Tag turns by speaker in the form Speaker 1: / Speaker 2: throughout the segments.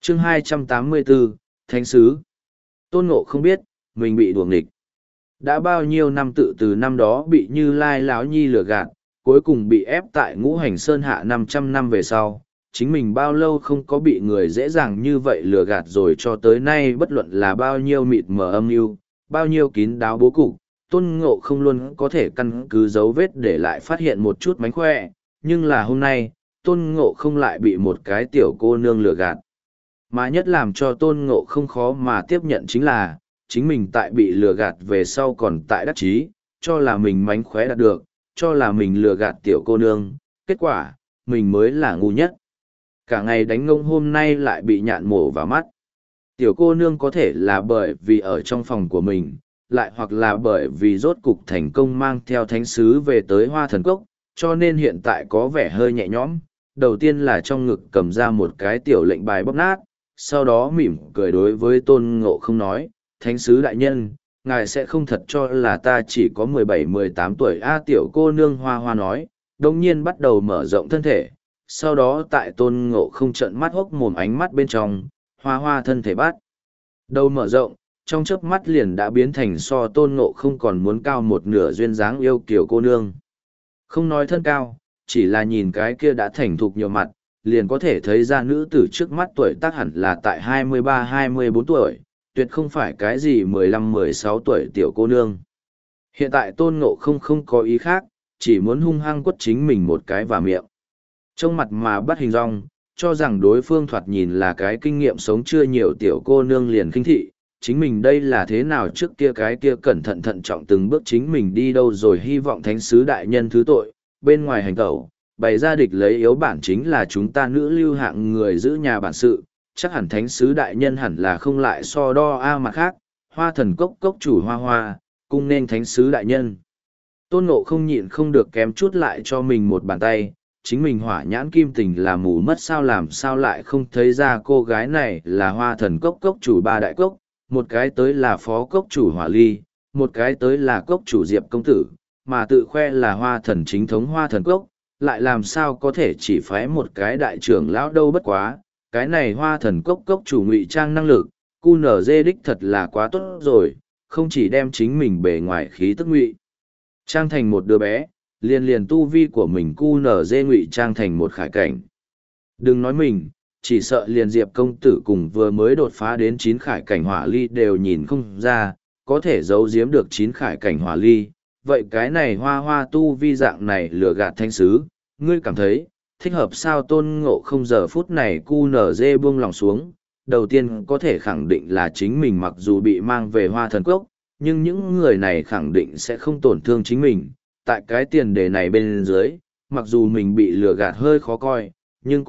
Speaker 1: Chương 284, Thánh Sứ. Tôn Ngộ không biết, mình bị đuổi nghịch. Đã bao nhiêu năm tự từ năm đó bị Như Lai Láo Nhi lừa gạt, cuối cùng bị ép tại Ngũ Hành Sơn hạ 500 năm về sau. Chính mình bao lâu không có bị người dễ dàng như vậy lừa gạt rồi, cho tới nay bất luận là bao nhiêu mịt mờ âm mưu, bao nhiêu kín đáo bố cục, Tôn Ngộ không luôn có thể căn cứ dấu vết để lại phát hiện một chút mánh khỏe, nhưng là hôm nay, Tôn Ngộ không lại bị một cái tiểu cô nương lừa gạt. Mà nhất làm cho Tôn Ngộ không khó mà tiếp nhận chính là, chính mình tại bị lừa gạt về sau còn tại đắc chí, cho là mình mánh khóe đạt được, cho là mình lừa gạt tiểu cô nương, kết quả, mình mới là ngu nhất. Cả ngày đánh ngông hôm nay lại bị nhạn mổ vào mắt. Tiểu cô nương có thể là bởi vì ở trong phòng của mình, lại hoặc là bởi vì rốt cục thành công mang theo thánh sứ về tới Hoa Thần Cốc, cho nên hiện tại có vẻ hơi nhẹ nhõm. Đầu tiên là trong ngực cầm ra một cái tiểu lệnh bài bóp nát, sau đó mỉm cười đối với Tôn Ngộ không nói, thánh sứ đại nhân, ngài sẽ không thật cho là ta chỉ có 17-18 tuổi a. Tiểu cô nương hoa hoa nói, đồng nhiên bắt đầu mở rộng thân thể, sau đó tại Tôn Ngộ không trợn mắt hốc mồm ánh mắt bên trong, hoa hoa thân thể bắt đầu mở rộng, trong chớp mắt liền đã biến thành so Tôn Ngộ không còn muốn cao một nửa duyên dáng yêu kiểu cô nương. Không nói thân cao, chỉ là nhìn cái kia đã thành thục nhiều mặt, liền có thể thấy ra nữ tử trước mắt tuổi tác hẳn là tại 23-24 tuổi, tuyệt không phải cái gì 15-16 tuổi tiểu cô nương. Hiện tại Tôn Ngộ không có ý khác, chỉ muốn hung hăng quất chính mình một cái vào miệng. Trong mặt mà bắt hình dong, cho rằng đối phương thoạt nhìn là cái kinh nghiệm sống chưa nhiều tiểu cô nương liền khinh thị, chính mình đây là thế nào trước kia cái kia cẩn thận thận trọng từng bước chính mình đi đâu rồi, hy vọng thánh sứ đại nhân thứ tội, bên ngoài hành tẩu, bày ra địch lấy yếu bản chính là chúng ta nữ lưu hạng người giữ nhà bản sự, chắc hẳn thánh sứ đại nhân hẳn là không lại so đo a. Mặt khác, Hoa Thần Cốc cốc chủ Hoa Hoa, cung nên thánh sứ đại nhân. Tôn Ngộ không nhịn không được kém chút lại cho mình một bàn tay, chính mình hỏa nhãn kim tình là mù mất sao, làm sao lại không thấy ra cô gái này là Hoa Thần Cốc cốc chủ ba đại cốc, một cái tới là phó cốc chủ Hỏa Ly, một cái tới là cốc chủ Diệp công tử, mà tự khoe là Hoa Thần chính thống Hoa Thần Cốc, lại làm sao có thể chỉ phái một cái đại trưởng lão đâu. Bất quá, cái này Hoa Thần Cốc cốc chủ ngụy trang năng lực, QNZ đích thật là quá tốt rồi, không chỉ đem chính mình bề ngoài khí tức ngụy trang thành một đứa bé, liền tu vi của mình QNZ ngụy trang thành một khải cảnh. Đừng nói mình, chỉ sợ liền Diệp công tử cùng vừa mới đột phá đến 9 khải cảnh Hỏa Ly đều nhìn không ra, có thể giấu giếm được 9 khải cảnh Hỏa Ly. Vậy cái này hoa hoa tu vi dạng này lừa gạt thánh sứ, ngươi cảm thấy, thích hợp sao? Tôn Ngộ không giờ phút này QNZ buông lòng xuống, đầu tiên có thể khẳng định là chính mình mặc dù bị mang về Hoa Thần Cốc, nhưng những người này khẳng định sẽ không tổn thương chính mình. Tại cái tiền đề này bên dưới, mặc dù mình bị lừa gạt hơi khó coi, nhưng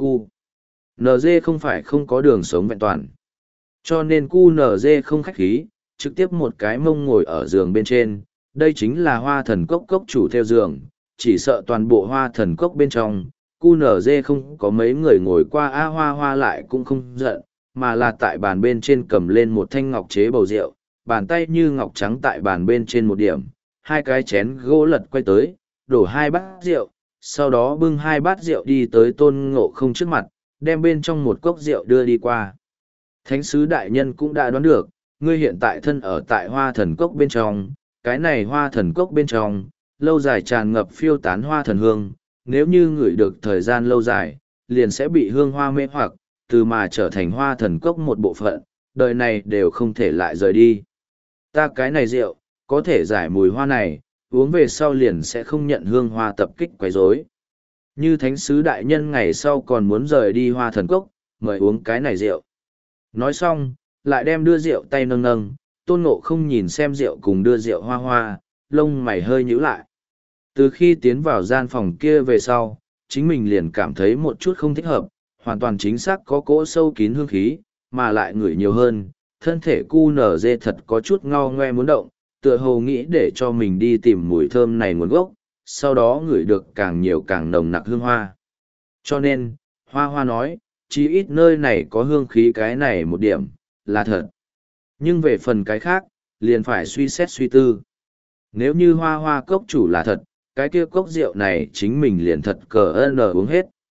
Speaker 1: QNZ không phải không có đường sống vẹn toàn. Cho nên QNZ không khách khí, trực tiếp một cái mông ngồi ở giường bên trên. Đây chính là Hoa Thần Cốc cốc chủ theo giường, chỉ sợ toàn bộ Hoa Thần Cốc bên trong, QNZ không có mấy người ngồi qua a. Hoa hoa lại cũng không giận, mà là tại bàn bên trên cầm lên một thanh ngọc chế bầu rượu, bàn tay như ngọc trắng tại bàn bên trên một điểm, hai cái chén gỗ lật quay tới, đổ 2 bát rượu, sau đó bưng 2 bát rượu đi tới Tôn Ngộ không trước mặt, đem bên trong một cốc rượu đưa đi qua. Thánh sứ đại nhân cũng đã đoán được, ngươi hiện tại thân ở tại Hoa Thần Cốc bên trong, cái này Hoa Thần Cốc bên trong, lâu dài tràn ngập phiêu tán hoa thần hương, nếu như ngửi được thời gian lâu dài, liền sẽ bị hương hoa mê hoặc, từ mà trở thành Hoa Thần Cốc một bộ phận, đời này đều không thể lại rời đi. Ta cái này rượu, có thể giải mùi hoa này, uống về sau liền sẽ không nhận hương hoa tập kích quấy rối. Như thánh sứ đại nhân ngày sau còn muốn rời đi Hoa Thần Cốc, mời uống cái này rượu. Nói xong, lại đem đưa rượu tay nâng nâng, Tôn Ngộ không nhìn xem rượu cùng đưa rượu hoa hoa, lông mày hơi nhíu lại. Từ khi tiến vào gian phòng kia về sau, chính mình liền cảm thấy một chút không thích hợp, hoàn toàn chính xác có cỗ sâu kín hương khí, mà lại ngửi nhiều hơn, thân thể QNZ thật có chút ngao ngoe muốn động, tựa hồ nghĩ để cho mình đi tìm mùi thơm này nguồn gốc, sau đó ngửi được càng nhiều càng nồng nặc hương hoa. Cho nên, hoa hoa nói, chí ít nơi này có hương khí cái này một điểm, là thật. Nhưng về phần cái khác, liền phải suy xét suy tư. Nếu như hoa hoa cốc chủ là thật, cái kia cốc rượu này chính mình liền thật cờ ơn uống hết.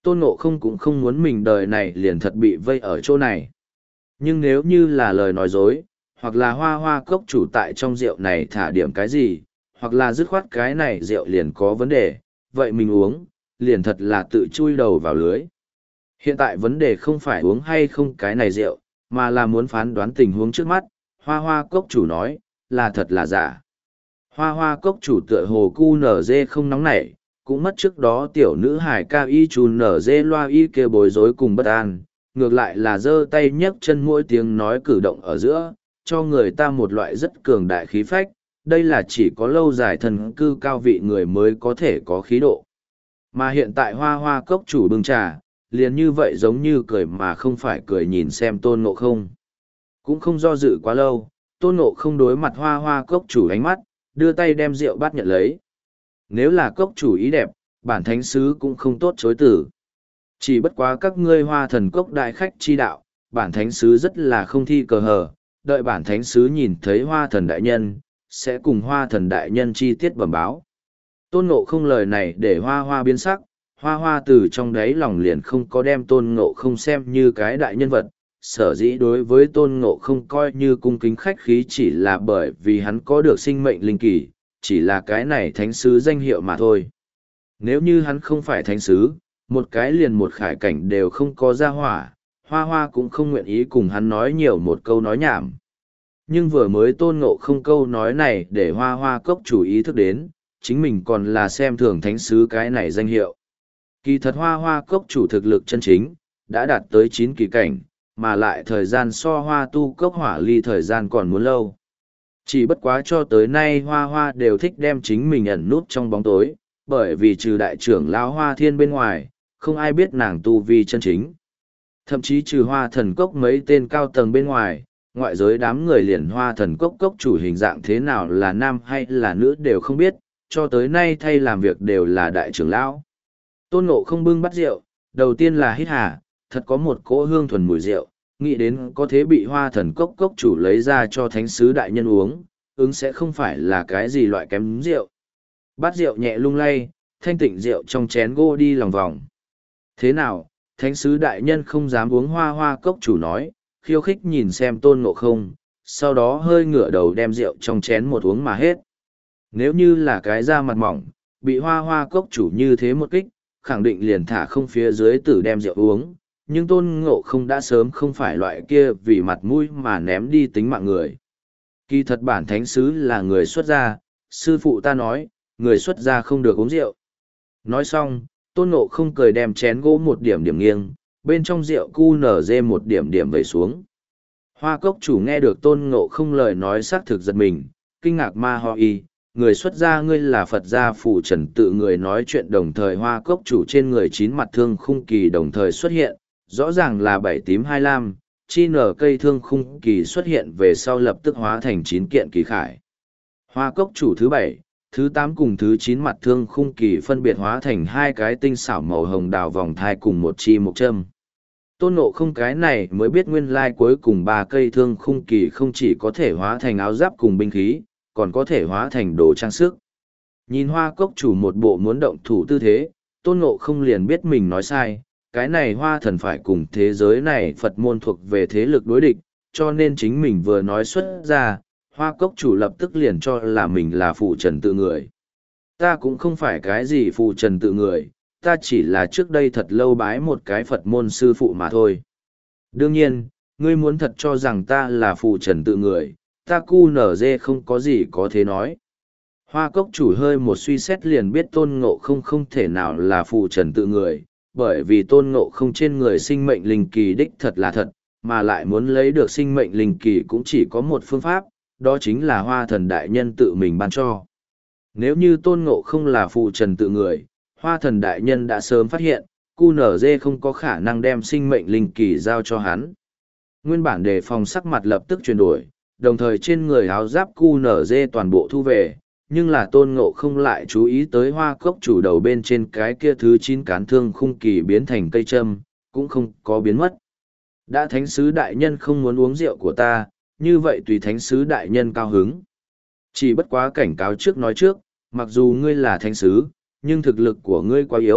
Speaker 1: Tôn Ngộ không cũng không muốn mình đời này liền thật bị vây ở chỗ này. Nhưng nếu như là lời nói dối, hoặc là hoa hoa cốc chủ tại trong rượu này thả điểm cái gì, hoặc là dứt khoát cái này rượu liền có vấn đề, vậy mình uống, liền thật là tự chui đầu vào lưới. Hiện tại vấn đề không phải uống hay không cái này rượu, mà là muốn phán đoán tình huống trước mắt, hoa hoa cốc chủ nói, là thật là giả. Hoa hoa cốc chủ tựa hồ cu nở dê không nóng nảy, cũng mất trước đó tiểu nữ hải ca y chù nở dê loa y kêu bối rối cùng bất an, ngược lại là giơ tay nhấc chân mỗi tiếng nói cử động ở giữa, cho người ta một loại rất cường đại khí phách, đây là chỉ có lâu dài thần cư cao vị người mới có thể có khí độ. Mà hiện tại hoa hoa cốc chủ bưng trà, liền như vậy giống như cười mà không phải cười nhìn xem Tôn Ngộ không. Cũng không do dự quá lâu, Tôn Ngộ không đối mặt hoa hoa cốc chủ ánh mắt, đưa tay đem rượu bát nhận lấy. Nếu là cốc chủ ý đẹp, bản thánh sứ cũng không tốt chối tử. Chỉ bất quá các ngươi hoa thần cốc đại khách chi đạo, bản thánh sứ rất là không thi cờ hờ, đợi bản thánh sứ nhìn thấy hoa thần đại nhân, sẽ cùng hoa thần đại nhân chi tiết bẩm báo. Tôn Ngộ không lời này để hoa hoa biến sắc, hoa hoa từ trong đáy lòng liền không có đem Tôn Ngộ không xem như cái đại nhân vật, sở dĩ đối với Tôn Ngộ không coi như cung kính khách khí chỉ là bởi vì hắn có được sinh mệnh linh kỳ, chỉ là cái này thánh sứ danh hiệu mà thôi. Nếu như hắn không phải thánh sứ, một cái liền một khải cảnh đều không có ra hỏa, hoa hoa cũng không nguyện ý cùng hắn nói nhiều một câu nói nhảm. Nhưng vừa mới Tôn Ngộ không câu nói này để hoa hoa cốc chủ ý thức đến, chính mình còn là xem thường thánh sứ cái này danh hiệu. Kỳ thật hoa hoa cốc chủ thực lực chân chính, đã đạt tới 9 kỳ cảnh, mà lại thời gian so hoa tu cốc hỏa ly thời gian còn muốn lâu. Chỉ bất quá cho tới nay hoa hoa đều thích đem chính mình ẩn nút trong bóng tối, bởi vì trừ đại trưởng lão hoa thiên bên ngoài, không ai biết nàng tu vi chân chính. Thậm chí trừ hoa thần cốc mấy tên cao tầng bên ngoài, ngoại giới đám người liền hoa thần cốc cốc chủ hình dạng thế nào là nam hay là nữ đều không biết, cho tới nay thay làm việc đều là đại trưởng lão. Tôn Ngộ không bưng bắt rượu, đầu tiên là hít hà, thật có một cỗ hương thuần mùi rượu, nghĩ đến có thế bị hoa thần cốc cốc chủ lấy ra cho thánh sứ đại nhân uống, ứng sẽ không phải là cái gì loại kém rượu. Bát rượu nhẹ lung lay, thanh tịnh rượu trong chén gô đi lòng vòng. Thế nào, thánh sứ đại nhân không dám uống hoa hoa cốc chủ nói, khiêu khích nhìn xem Tôn Ngộ không, sau đó hơi ngửa đầu đem rượu trong chén một uống mà hết. Nếu như là cái da mặt mỏng, bị hoa hoa cốc chủ như thế một kích, khẳng định liền thả không phía dưới tử đem rượu uống, nhưng Tôn Ngộ không đã sớm không phải loại kia vì mặt mũi mà ném đi tính mạng người. Kỳ thật bản thánh sứ là người xuất gia, sư phụ ta nói, người xuất gia không được uống rượu. Nói xong, Tôn Ngộ không cười đem chén gỗ một điểm điểm nghiêng, bên trong rượu cu nở dê một điểm điểm vẩy xuống. Hoa cốc chủ nghe được Tôn Ngộ không lời nói xác thực giật mình, kinh ngạc ma ho y, người xuất gia ngươi là Phật gia phủ trần tự người nói chuyện đồng thời hoa cốc chủ trên người 9 mặt thương khung kỳ đồng thời xuất hiện, rõ ràng là 7 tím 2 lam, chi nở cây thương khung kỳ xuất hiện về sau lập tức hóa thành 9 kiện kỳ khải. Hoa cốc chủ thứ 7, thứ 8 cùng thứ 9 mặt thương khung kỳ phân biệt hóa thành 2 cái tinh xảo màu hồng đào vòng thai cùng một chi mộc châm. Tôn Ngộ không cái này mới biết nguyên lai cuối cùng 3 cây thương khung kỳ không chỉ có thể hóa thành áo giáp cùng binh khí, còn có thể hóa thành đồ trang sức. Nhìn hoa cốc chủ một bộ muốn động thủ tư thế, Tôn Ngộ không liền biết mình nói sai, cái này hoa thần phải cùng thế giới này Phật môn thuộc về thế lực đối địch, cho nên chính mình vừa nói xuất ra, hoa cốc chủ lập tức liền cho là mình là phụ trần tự người. Ta cũng không phải cái gì phụ trần tự người, ta chỉ là trước đây thật lâu bái một cái Phật môn sư phụ mà thôi. Đương nhiên, ngươi muốn thật cho rằng ta là phụ trần tự người, ta cu nở dê không có gì có thế nói. Hoa cốc chủ hơi một suy xét liền biết Tôn Ngộ không thể nào là phụ trần tự người, bởi vì Tôn Ngộ không trên người sinh mệnh linh kỳ đích thật là thật, mà lại muốn lấy được sinh mệnh linh kỳ cũng chỉ có một phương pháp, đó chính là hoa thần đại nhân tự mình ban cho. Nếu như Tôn Ngộ không là phụ trần tự người, hoa thần đại nhân đã sớm phát hiện, cu nở dê không có khả năng đem sinh mệnh linh kỳ giao cho hắn. Nguyên bản đề phòng sắc mặt lập tức chuyển đổi, đồng thời trên người áo giáp cu nở dê toàn bộ thu về, nhưng là Tôn Ngộ không lại chú ý tới hoa cốc chủ đầu bên trên cái kia thứ 9 cán thương khung kỳ biến thành cây châm, cũng không có biến mất. Đã thánh sứ đại nhân không muốn uống rượu của ta, như vậy tùy thánh sứ đại nhân cao hứng. Chỉ bất quá cảnh cáo trước nói trước, mặc dù ngươi là thánh sứ, nhưng thực lực của ngươi quá yếu,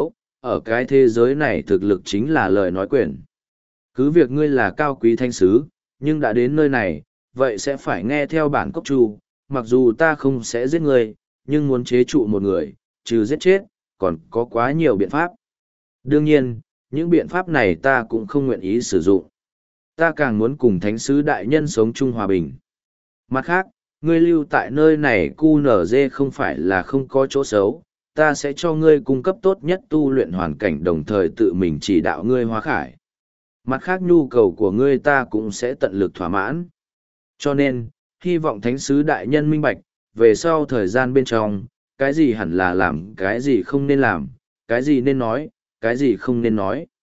Speaker 1: ở cái thế giới này thực lực chính là lời nói quyền. Cứ việc ngươi là cao quý thánh sứ, nhưng đã đến nơi này, vậy sẽ phải nghe theo bản cốc chu, mặc dù ta không sẽ giết ngươi, nhưng muốn chế trụ một người, trừ giết chết, còn có quá nhiều biện pháp. Đương nhiên, những biện pháp này ta cũng không nguyện ý sử dụng. Ta càng muốn cùng thánh sứ đại nhân sống chung hòa bình. Mặt khác, ngươi lưu tại nơi này QNZ không phải là không có chỗ xấu, ta sẽ cho ngươi cung cấp tốt nhất tu luyện hoàn cảnh đồng thời tự mình chỉ đạo ngươi hóa khải. Mặt khác nhu cầu của ngươi ta cũng sẽ tận lực thỏa mãn. Cho nên, hy vọng thánh sứ đại nhân minh bạch, về sau thời gian bên trong, cái gì hẳn là làm, cái gì không nên làm, cái gì nên nói, cái gì không nên nói.